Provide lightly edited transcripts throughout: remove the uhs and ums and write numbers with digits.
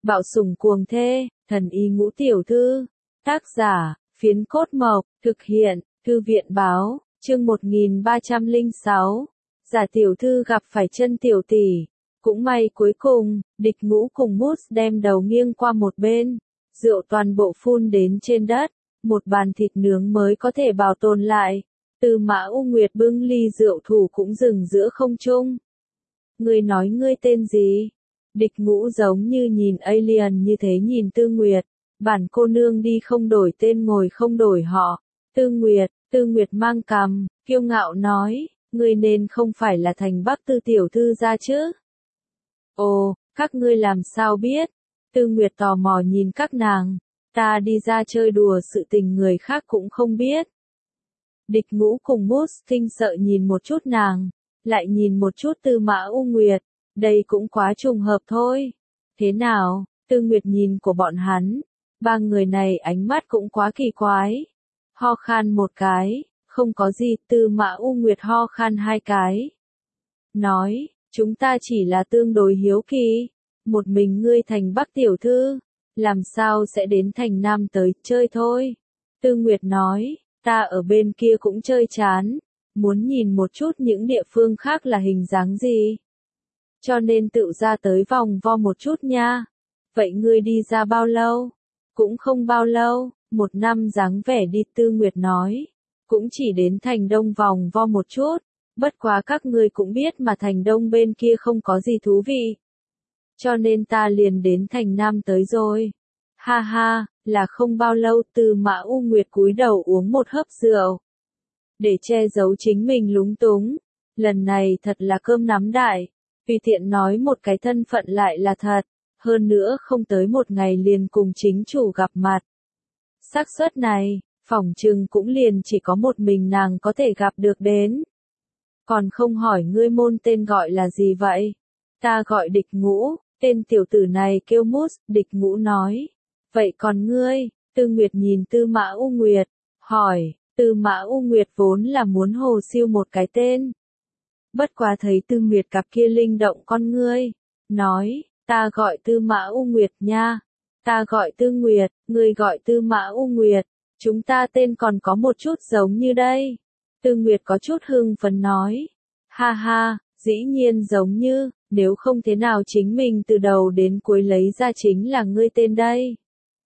Bạo sủng cuồng thê, thần y ngũ tiểu thư. Tác giả, Phiến Cốt Mộc, thực hiện, Thư viện báo, chương 1306. Giả tiểu thư gặp phải chân tiểu tỷ. Cũng may cuối cùng, địch ngũ cùng Mút đem đầu nghiêng qua một bên. Rượu toàn bộ phun đến trên đất. Một bàn thịt nướng mới có thể bảo tồn lại. Tư Mã U Nguyệt bưng ly rượu thủ cũng dừng giữa không trung. Ngươi nói ngươi tên gì? Địch ngũ giống như nhìn alien như thế nhìn Tư Nguyệt. Bản cô nương đi không đổi tên ngồi không đổi họ. Tư Nguyệt mang cằm, kiêu ngạo nói, ngươi nên không phải là Thành Bắc Tư tiểu thư ra chứ? Ồ, các ngươi làm sao biết? Tư Nguyệt tò mò nhìn các nàng. Ta đi ra chơi đùa sự tình người khác cũng không biết. Địch ngũ cùng Mút kinh sợ nhìn một chút nàng, lại nhìn một chút Tư Mã U Nguyệt, đây cũng quá trùng hợp thôi. Thế nào? Tư Nguyệt nhìn của bọn hắn, ba người này ánh mắt cũng quá kỳ quái. Ho khan một cái, không có gì, Tư Mã U Nguyệt ho khan hai cái. Nói, chúng ta chỉ là tương đối hiếu kỳ, một mình ngươi Thành Bắc tiểu thư, làm sao sẽ đến Thành Nam tới chơi thôi. Tư Nguyệt nói, ta ở bên kia cũng chơi chán, muốn nhìn một chút những địa phương khác là hình dáng gì. Cho nên tự ra tới vòng vo một chút nha. Vậy ngươi đi ra bao lâu? Cũng không bao lâu, 1 năm dáng vẻ đi, Tư Nguyệt nói. Cũng chỉ đến Thành Đông vòng vo một chút, bất quá các ngươi cũng biết mà Thành Đông bên kia không có gì thú vị. Cho nên ta liền đến Thành Nam tới rồi. Ha ha, là không bao lâu. Tư Mã U Nguyệt cúi đầu uống một hớp rượu. Để che giấu chính mình lúng túng. Lần này thật là cơm nắm đại. Tùy tiện nói một cái thân phận lại là thật. Hơn nữa không tới một ngày liền cùng chính chủ gặp mặt. Xác suất này, phỏng chừng cũng liền chỉ có một mình nàng có thể gặp được đến. Còn không hỏi ngươi môn tên gọi là gì vậy? Ta gọi Địch Ngũ, tên tiểu tử này kêu Mút, Địch Ngũ nói. Vậy còn ngươi? Tư Nguyệt nhìn Tư Mã U Nguyệt, hỏi. Tư Mã U Nguyệt vốn là muốn hồ siêu một cái tên. Bất quá thấy Tư Nguyệt cặp kia linh động con ngươi, nói, ta gọi Tư Mã U Nguyệt nha. Ta gọi Tư Nguyệt, ngươi gọi Tư Mã U Nguyệt, chúng ta tên còn có một chút giống như đây. Tư Nguyệt có chút hưng phấn nói, ha ha, dĩ nhiên giống như, nếu không thế nào chính mình từ đầu đến cuối lấy ra chính là ngươi tên đây.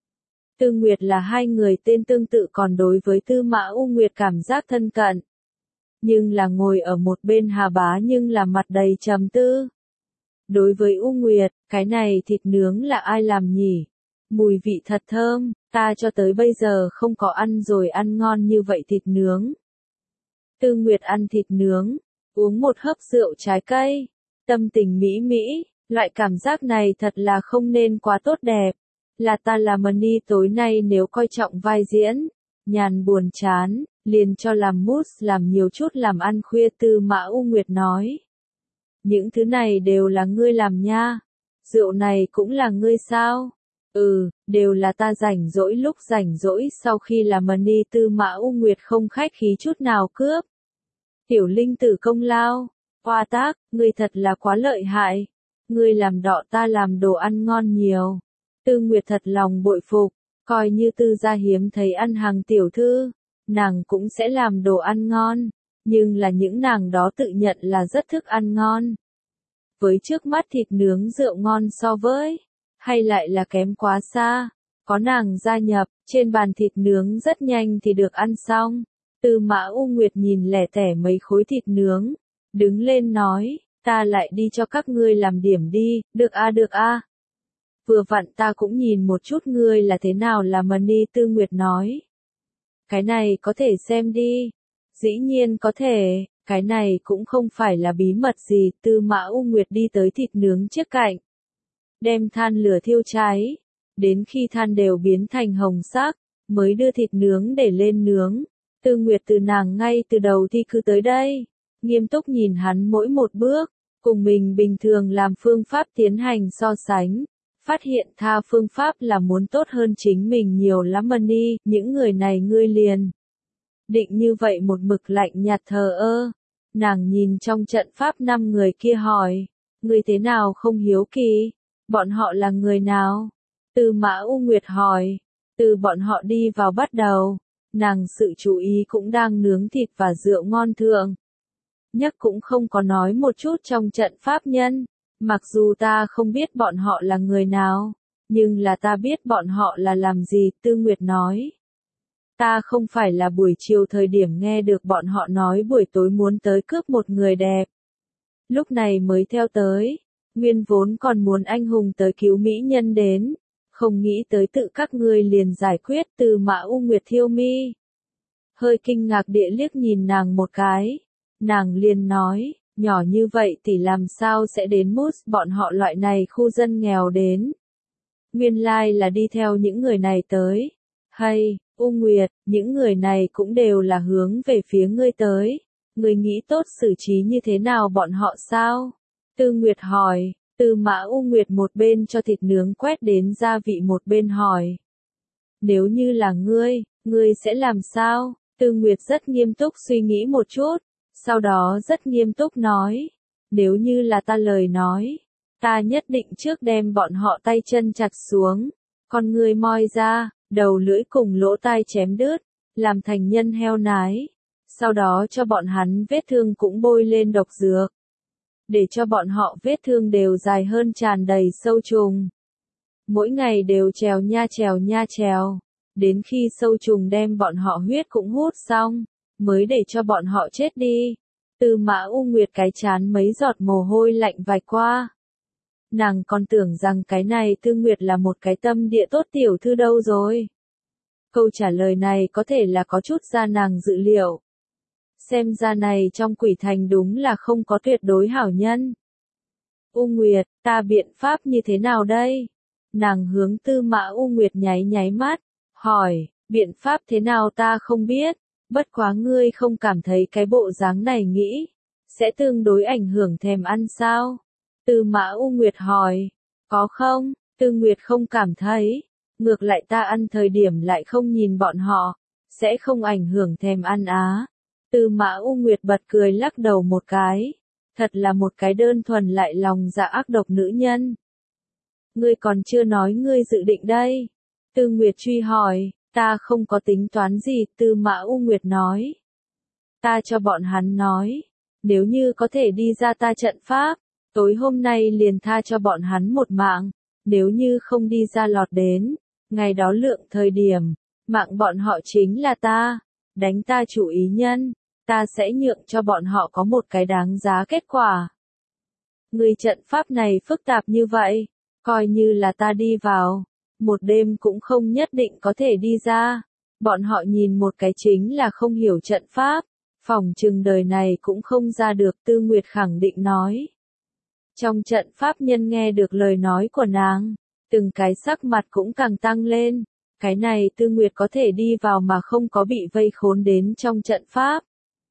Tư Nguyệt là hai người tên tương tự, còn đối với Tư Mã U Nguyệt cảm giác thân cận. Nhưng là ngồi ở một bên Hà Bá nhưng là mặt đầy trầm tư. Đối với U Nguyệt, cái này thịt nướng là ai làm nhỉ? Mùi vị thật thơm, ta cho tới bây giờ không có ăn rồi ăn ngon như vậy thịt nướng. Tư Nguyệt ăn thịt nướng, uống một hớp rượu trái cây, tâm tình mỹ mỹ, loại cảm giác này thật là không nên quá tốt đẹp. Là ta làm Money tối nay nếu coi trọng vai diễn, nhàn buồn chán, liền cho làm Mút làm nhiều chút làm ăn khuya. Tư Mã U Nguyệt nói. Những thứ này đều là ngươi làm nha. Rượu này cũng là ngươi sao? Ừ, đều là ta rảnh rỗi lúc rảnh rỗi sau khi làm Money. Tư Mã U Nguyệt không khách khí chút nào cướp. Tiểu linh tử công lao. Hoa tác, ngươi thật là quá lợi hại. Ngươi làm đọ ta làm đồ ăn ngon nhiều. Tư Nguyệt thật lòng bội phục, coi như Tư gia hiếm thấy ăn hàng tiểu thư, nàng cũng sẽ làm đồ ăn ngon, nhưng là những nàng đó tự nhận là rất thức ăn ngon. Với trước mắt thịt nướng rượu ngon so với, hay lại là kém quá xa, có nàng gia nhập, trên bàn thịt nướng rất nhanh thì được ăn xong. Tư Mã U Nguyệt nhìn lẻ tẻ mấy khối thịt nướng, đứng lên nói, ta lại đi cho các ngươi làm điểm đi, được a. Vừa vặn ta cũng nhìn một chút ngươi là thế nào làm Money. Tư Nguyệt nói. Cái này có thể xem đi. Dĩ nhiên có thể, cái này cũng không phải là bí mật gì. Tư Mã U Nguyệt đi tới thịt nướng trước cạnh. Đem than lửa thiêu cháy. Đến khi than đều biến thành hồng sắc, mới đưa thịt nướng để lên nướng. Tư Nguyệt từ nàng ngay từ đầu thì cứ tới đây. Nghiêm túc nhìn hắn mỗi một bước, cùng mình bình thường làm phương pháp tiến hành so sánh. Phát hiện tha phương pháp là muốn tốt hơn chính mình nhiều lắm. Money, những người này ngươi liền định như vậy một mực lạnh nhạt thờ ơ. Nàng nhìn trong trận pháp 5 người kia hỏi, ngươi thế nào không hiếu kỳ? Bọn họ là người nào? Tư Mã U Nguyệt hỏi. Từ bọn họ đi vào bắt đầu, nàng sự chú ý cũng đang nướng thịt và rượu ngon thượng. Nhắc cũng không có nói một chút trong trận pháp nhân. Mặc dù ta không biết bọn họ là người nào, nhưng là ta biết bọn họ là làm gì, Tư Nguyệt nói. Ta không phải là buổi chiều thời điểm nghe được bọn họ nói buổi tối muốn tới cướp một người đẹp. Lúc này mới theo tới, nguyên vốn còn muốn anh hùng tới cứu mỹ nhân đến, không nghĩ tới tự các ngươi liền giải quyết. Từ Mã U Nguyệt thiêu mi. Hơi kinh ngạc địa liếc nhìn nàng một cái, nàng liền nói, nhỏ như vậy thì làm sao sẽ đến mút bọn họ loại này khu dân nghèo đến. Nguyên lai là đi theo những người này tới. Hay, U Nguyệt, những người này cũng đều là hướng về phía ngươi tới. Ngươi nghĩ tốt xử trí như thế nào bọn họ sao? Tư Nguyệt hỏi. Tư Mã U Nguyệt một bên cho thịt nướng quét đến gia vị một bên hỏi. Nếu như là ngươi sẽ làm sao? Tư Nguyệt rất nghiêm túc suy nghĩ một chút, sau đó rất nghiêm túc nói. Nếu như là ta lời nói, ta nhất định trước đem bọn họ tay chân chặt xuống, con ngươi moi ra, đầu lưỡi cùng lỗ tai chém đứt, làm thành nhân heo nái. Sau đó cho bọn hắn vết thương cũng bôi lên độc dược, để cho bọn họ vết thương đều dài hơn tràn đầy sâu trùng. Mỗi ngày đều trèo nha trèo, đến khi sâu trùng đem bọn họ huyết cũng hút xong, mới để cho bọn họ chết đi. Tư Mã U Nguyệt cái chán mấy giọt mồ hôi lạnh vạch qua. Nàng còn tưởng rằng cái này Tư Nguyệt là một cái tâm địa tốt tiểu thư đâu rồi. Câu trả lời này có thể là có chút ra nàng dự liệu. Xem ra này trong quỷ thành đúng là không có tuyệt đối hảo nhân. U Nguyệt, ta biện pháp như thế nào đây? Nàng hướng Tư Mã U Nguyệt nháy mắt, hỏi, biện pháp thế nào ta không biết, bất quá ngươi không cảm thấy cái bộ dáng này nghĩ, sẽ tương đối ảnh hưởng thèm ăn sao? Tư Mã U Nguyệt hỏi, có không? Tư Nguyệt không cảm thấy, ngược lại ta ăn thời điểm lại không nhìn bọn họ, sẽ không ảnh hưởng thèm ăn á. Tư Mã U Nguyệt bật cười lắc đầu một cái, thật là một cái đơn thuần lại lòng dạ ác độc nữ nhân. Ngươi còn chưa nói ngươi dự định đây. Tư Nguyệt truy hỏi, ta không có tính toán gì, Tư Mã U Nguyệt nói. Ta cho bọn hắn nói, nếu như có thể đi ra ta trận pháp, tối hôm nay liền tha cho bọn hắn một mạng, nếu như không đi ra lọt đến, ngày đó lượng thời điểm, mạng bọn họ chính là ta, đánh ta chủ ý nhân, ta sẽ nhượng cho bọn họ có một cái đáng giá kết quả. Người trận pháp này phức tạp như vậy, coi như là ta đi vào, một đêm cũng không nhất định có thể đi ra. Bọn họ nhìn một cái chính là không hiểu trận pháp, phỏng chừng đời này cũng không ra được, Tư Nguyệt khẳng định nói. Trong trận pháp nhân nghe được lời nói của nàng, từng cái sắc mặt cũng càng tăng lên. Cái này Tư Nguyệt có thể đi vào mà không có bị vây khốn đến trong trận pháp.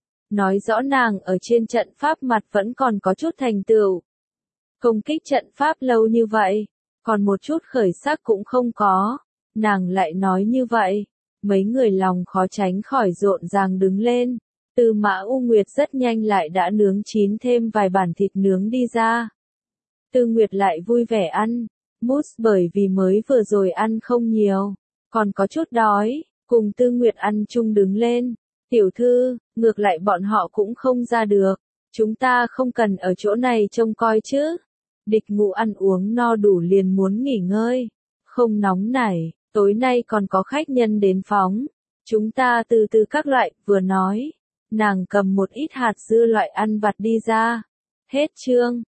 Nói rõ nàng ở trên trận pháp mặt vẫn còn có chút thành tựu. Công kích trận pháp lâu như vậy, còn một chút khởi sắc cũng không có. Nàng lại nói như vậy, mấy người lòng khó tránh khỏi rộn ràng đứng lên. Tư Mã U Nguyệt rất nhanh lại đã nướng chín thêm vài bản thịt nướng đi ra. Tư Nguyệt lại vui vẻ ăn, mousse bởi vì mới vừa rồi ăn không nhiều, còn có chút đói, cùng Tư Nguyệt ăn chung đứng lên. Tiểu thư, ngược lại bọn họ cũng không ra được, chúng ta không cần ở chỗ này trông coi chứ. Địch Ngũ ăn uống no đủ liền muốn nghỉ ngơi, không nóng nảy, tối nay còn có khách nhân đến phóng, chúng ta từ từ các loại, vừa nói, nàng cầm một ít hạt dưa loại ăn vặt đi ra. Hết chương.